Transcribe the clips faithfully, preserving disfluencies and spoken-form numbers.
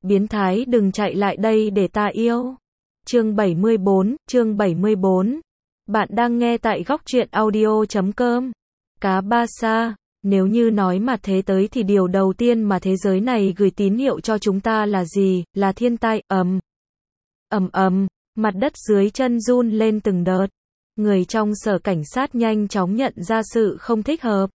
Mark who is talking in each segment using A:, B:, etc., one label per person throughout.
A: Biến thái đừng chạy lại đây để ta yêu. Chương bảy mươi bốn, chương bảy mươi bốn. Bạn đang nghe tại góc truyện audio chấm com. Cá ba sa, nếu như nói mà thế tới thì điều đầu tiên mà thế giới này gửi tín hiệu cho chúng ta là gì? Là thiên tai, ầm. Ầm ầm, mặt đất dưới chân run lên từng đợt. Người trong sở cảnh sát nhanh chóng nhận ra sự không thích hợp.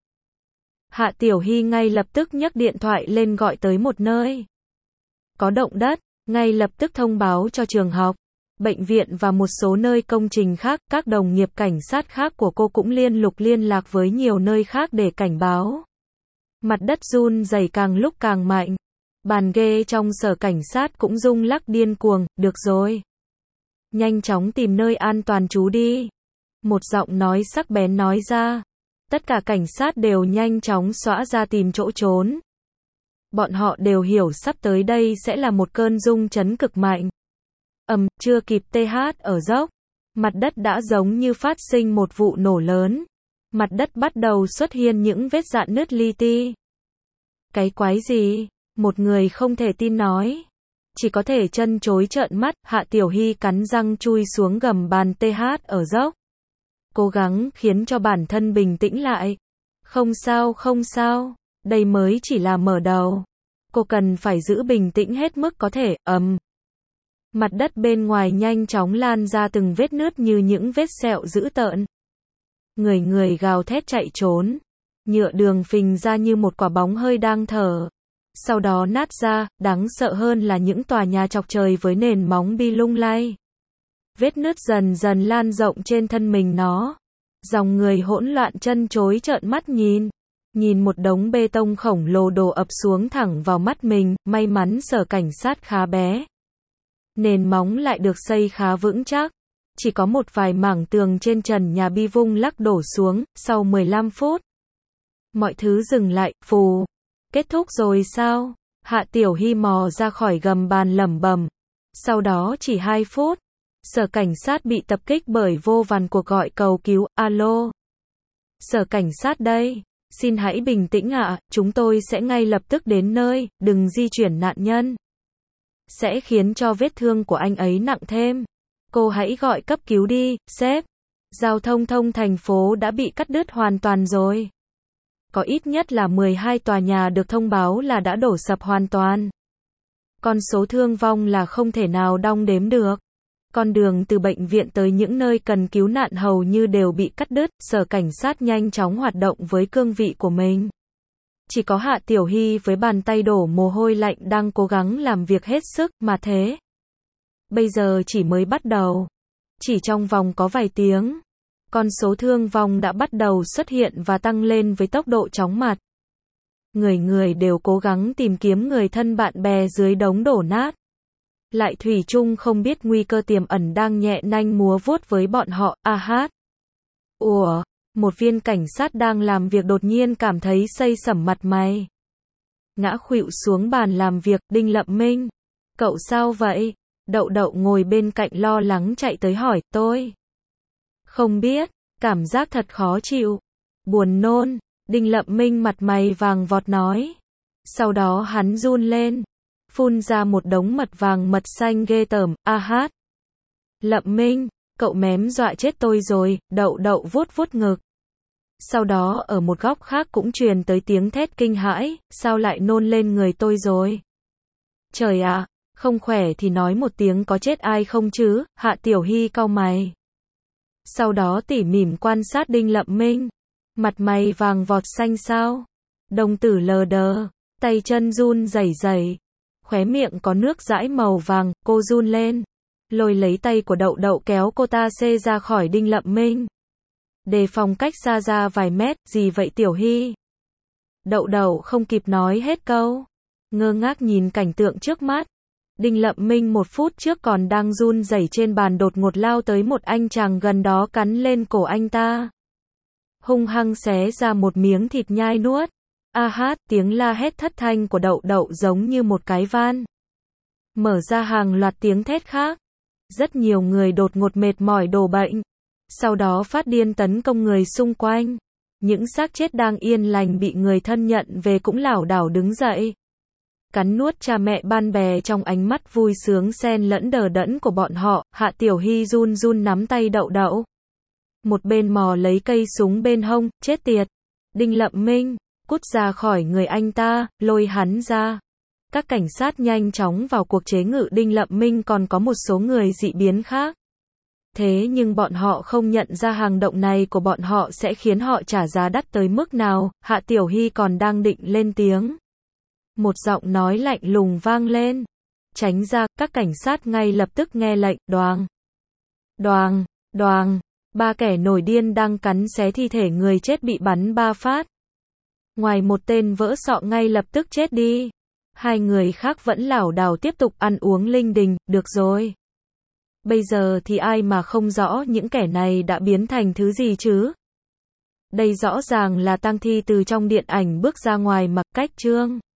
A: Hạ Tiểu Hy ngay lập tức nhấc điện thoại lên gọi tới một nơi có động đất, ngay lập tức thông báo cho trường học, bệnh viện và một số nơi công trình khác. Các đồng nghiệp cảnh sát khác của cô cũng liên lục liên lạc với nhiều nơi khác để cảnh báo. Mặt đất run rẩy càng lúc càng mạnh. Bàn ghế trong sở cảnh sát cũng rung lắc điên cuồng. Được rồi, nhanh chóng tìm nơi an toàn trú đi. Một giọng nói sắc bén nói ra. Tất cả cảnh sát đều nhanh chóng xõa ra tìm chỗ trốn. Bọn họ đều hiểu sắp tới đây sẽ là một cơn rung chấn cực mạnh. Ầm, chưa kịp tê hát ở dốc, mặt đất đã giống như phát sinh một vụ nổ lớn. Mặt đất bắt đầu xuất hiện những vết rạn nứt li ti. Cái quái gì? Một người không thể tin nói. Chỉ có thể chân chối trợn mắt. Hạ Tiểu Hy cắn răng chui xuống gầm bàn tê hát ở dốc. Cố gắng khiến cho bản thân bình tĩnh lại. Không sao, không sao. Đây mới chỉ là mở đầu. Cô cần phải giữ bình tĩnh hết mức có thể. Ầm. Mặt đất bên ngoài nhanh chóng lan ra từng vết nứt như những vết sẹo dữ tợn. Người người gào thét chạy trốn. Nhựa đường phình ra như một quả bóng hơi đang thở. Sau đó nát ra, đáng sợ hơn là những tòa nhà chọc trời với nền móng bi lung lay. Vết nứt dần dần lan rộng trên thân mình nó. Dòng người hỗn loạn chân chối trợn mắt nhìn. Nhìn một đống bê tông khổng lồ đổ ập xuống thẳng vào mắt mình. May mắn sở cảnh sát khá bé. Nền móng lại được xây khá vững chắc. Chỉ có một vài mảng tường trên trần nhà bi vung lắc đổ xuống. Sau mười lăm phút, mọi thứ dừng lại. Phù. Kết thúc rồi sao? Hạ Tiểu Hy mò ra khỏi gầm bàn lẩm bẩm. Sau đó chỉ hai phút, sở cảnh sát bị tập kích bởi vô vàn cuộc gọi cầu cứu. Alo. Sở cảnh sát đây. Xin hãy bình tĩnh ạ, à, chúng tôi sẽ ngay lập tức đến nơi, đừng di chuyển nạn nhân. Sẽ khiến cho vết thương của anh ấy nặng thêm. Cô hãy gọi cấp cứu đi, sếp. Giao thông thông thành phố đã bị cắt đứt hoàn toàn rồi. Có ít nhất là mười hai tòa nhà được thông báo là đã đổ sập hoàn toàn. Con số thương vong là không thể nào đong đếm được. Con đường từ bệnh viện tới những nơi cần cứu nạn hầu như đều bị cắt đứt. Sở cảnh sát nhanh chóng hoạt động với cương vị của mình. Chỉ có Hạ Tiểu Hy với bàn tay đổ mồ hôi lạnh đang cố gắng làm việc hết sức mà thế. Bây giờ chỉ mới bắt đầu. Chỉ trong vòng có vài tiếng, con số thương vong đã bắt đầu xuất hiện và tăng lên với tốc độ chóng mặt. Người người đều cố gắng tìm kiếm người thân bạn bè dưới đống đổ nát. Lại thủy chung không biết nguy cơ tiềm ẩn đang nhẹ nanh múa vuốt với bọn họ. A hát. Ủa, một viên cảnh sát đang làm việc đột nhiên cảm thấy xây sẩm mặt mày. Ngã khuỵu xuống bàn làm việc. Đinh Lập Minh. Cậu sao vậy? Đậu Đậu ngồi bên cạnh lo lắng chạy tới hỏi. Tôi không biết, cảm giác thật khó chịu. Buồn nôn. Đinh Lập Minh mặt mày vàng vọt nói. Sau đó hắn run lên. Phun ra một đống mật vàng mật xanh ghê tởm. A hát. Lập Minh, cậu mém dọa chết tôi rồi. Đậu Đậu vuốt vuốt ngực. Sau đó ở một góc khác cũng truyền tới tiếng thét kinh hãi. Sao lại nôn lên người tôi rồi? Trời ạ, à, không khỏe thì nói một tiếng có chết ai không chứ? Hạ Tiểu Hy cau mày. Sau đó tỉ mỉm quan sát Đinh Lập Minh. Mặt mày vàng vọt xanh sao? Đồng tử lờ đờ, tay chân run rẩy rẩy. Khóe miệng có nước dãi màu vàng, cô run lên. Lôi lấy tay của Đậu Đậu kéo cô ta xê ra khỏi Đinh Lập Minh. Đề phòng cách xa ra vài mét. Gì vậy Tiểu Hy? Đậu Đậu không kịp nói hết câu. Ngơ ngác nhìn cảnh tượng trước mắt. Đinh Lập Minh một phút trước còn đang run rẩy trên bàn đột ngột lao tới một anh chàng gần đó cắn lên cổ anh ta. Hung hăng xé ra một miếng thịt nhai nuốt. A hát, tiếng la hét thất thanh của Đậu Đậu giống như một cái van. Mở ra hàng loạt tiếng thét khác. Rất nhiều người đột ngột mệt mỏi đổ bệnh. Sau đó phát điên tấn công người xung quanh. Những xác chết đang yên lành bị người thân nhận về cũng lảo đảo đứng dậy. Cắn nuốt cha mẹ ban bè trong ánh mắt vui sướng xen lẫn đờ đẫn của bọn họ, Hạ Tiểu Hy run run nắm tay Đậu Đậu. Một bên mò lấy cây súng bên hông, chết tiệt. Đinh Lậm Minh, cút ra khỏi người anh ta, lôi hắn ra. Các cảnh sát nhanh chóng vào cuộc chế ngự Đinh Lậm Minh, còn có một số người dị biến khác. Thế nhưng bọn họ không nhận ra hành động này của bọn họ sẽ khiến họ trả giá đắt tới mức nào. Hạ Tiểu Hy còn đang định lên tiếng. Một giọng nói lạnh lùng vang lên. Tránh ra, các cảnh sát ngay lập tức nghe lệnh, đoàng. Đoàng, đoàng, ba kẻ nổi điên đang cắn xé thi thể người chết bị bắn ba phát. Ngoài một tên vỡ sọ ngay lập tức chết đi. Hai người khác vẫn lảo đảo tiếp tục ăn uống linh đình, được rồi. Bây giờ thì ai mà không rõ những kẻ này đã biến thành thứ gì chứ? Đây rõ ràng là tang thi từ trong điện ảnh bước ra ngoài mặc cách trương.